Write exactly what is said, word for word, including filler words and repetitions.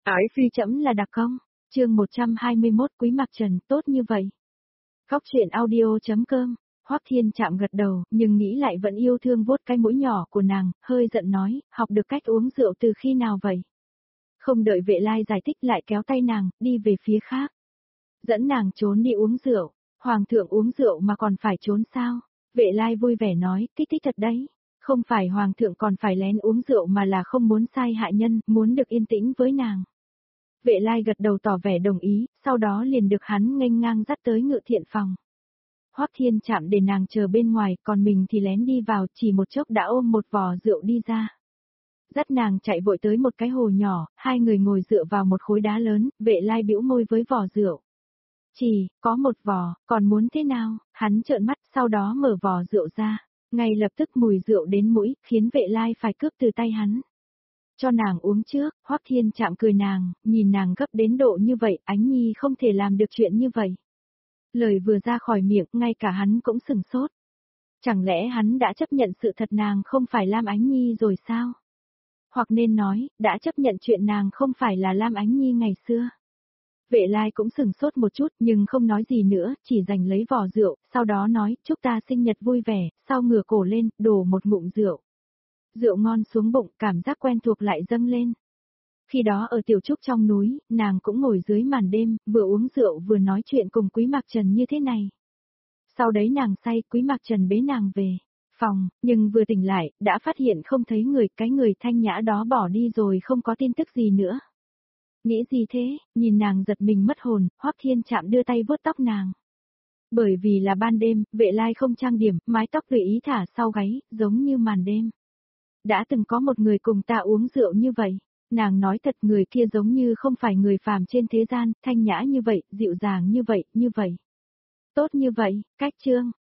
Ái phi trẫm là đặc công. Chương một trăm hai mươi mốt Quý Mạc Trần tốt như vậy. Góc truyện audio.com. Hoắc Thiên Trạm gật đầu, nhưng nghĩ lại vẫn yêu thương vuốt cái mũi nhỏ của nàng, hơi giận nói, học được cách uống rượu từ khi nào vậy? Không đợi Vệ Lai giải thích lại kéo tay nàng, đi về phía khác. Dẫn nàng trốn đi uống rượu. Hoàng thượng uống rượu mà còn phải trốn sao? Vệ Lai vui vẻ nói, kích thích thật đấy. Không phải Hoàng thượng còn phải lén uống rượu mà là không muốn sai hại nhân, muốn được yên tĩnh với nàng. Vệ Lai gật đầu tỏ vẻ đồng ý, sau đó liền được hắn nghênh ngang dắt tới Ngự Thiện phòng. Hoắc Thiên Trạm để nàng chờ bên ngoài, còn mình thì lén đi vào, chỉ một chốc đã ôm một vò rượu đi ra. Dắt nàng chạy vội tới một cái hồ nhỏ, hai người ngồi dựa vào một khối đá lớn, Vệ Lai bĩu môi với vò rượu. Chỉ, có một vò, còn muốn thế nào? Hắn trợn mắt, sau đó mở vò rượu ra. Ngay lập tức mùi rượu đến mũi, khiến Vệ Lai phải cướp từ tay hắn. Cho nàng uống trước, Hoắc Thiên Trạm cười nàng, nhìn nàng gấp đến độ như vậy, Ánh Nhi không thể làm được chuyện như vậy. Lời vừa ra khỏi miệng, ngay cả hắn cũng sừng sốt. Chẳng lẽ hắn đã chấp nhận sự thật nàng không phải Lam Ánh Nhi rồi sao? Hoặc nên nói, đã chấp nhận chuyện nàng không phải là Lam Ánh Nhi ngày xưa. Vệ Lai cũng sừng sốt một chút nhưng không nói gì nữa, chỉ giành lấy vò rượu, sau đó nói, chúc ta sinh nhật vui vẻ, sau ngửa cổ lên, đổ một ngụm rượu. Rượu ngon xuống bụng, cảm giác quen thuộc lại dâng lên. Khi đó ở tiểu trúc trong núi, nàng cũng ngồi dưới màn đêm, vừa uống rượu vừa nói chuyện cùng Quý Mạc Trần như thế này. Sau đấy nàng say, Quý Mạc Trần bế nàng về phòng, nhưng vừa tỉnh lại, đã phát hiện không thấy người, cái người thanh nhã đó bỏ đi rồi không có tin tức gì nữa. Nghĩ gì thế, nhìn nàng giật mình mất hồn, Hoắc Thiên Trạm đưa tay vuốt tóc nàng. Bởi vì là ban đêm, Vệ Lai không trang điểm, mái tóc tùy ý thả sau gáy, giống như màn đêm. Đã từng có một người cùng ta uống rượu như vậy, nàng nói thật người kia giống như không phải người phàm trên thế gian, thanh nhã như vậy, dịu dàng như vậy, như vậy. Tốt như vậy, cách chương.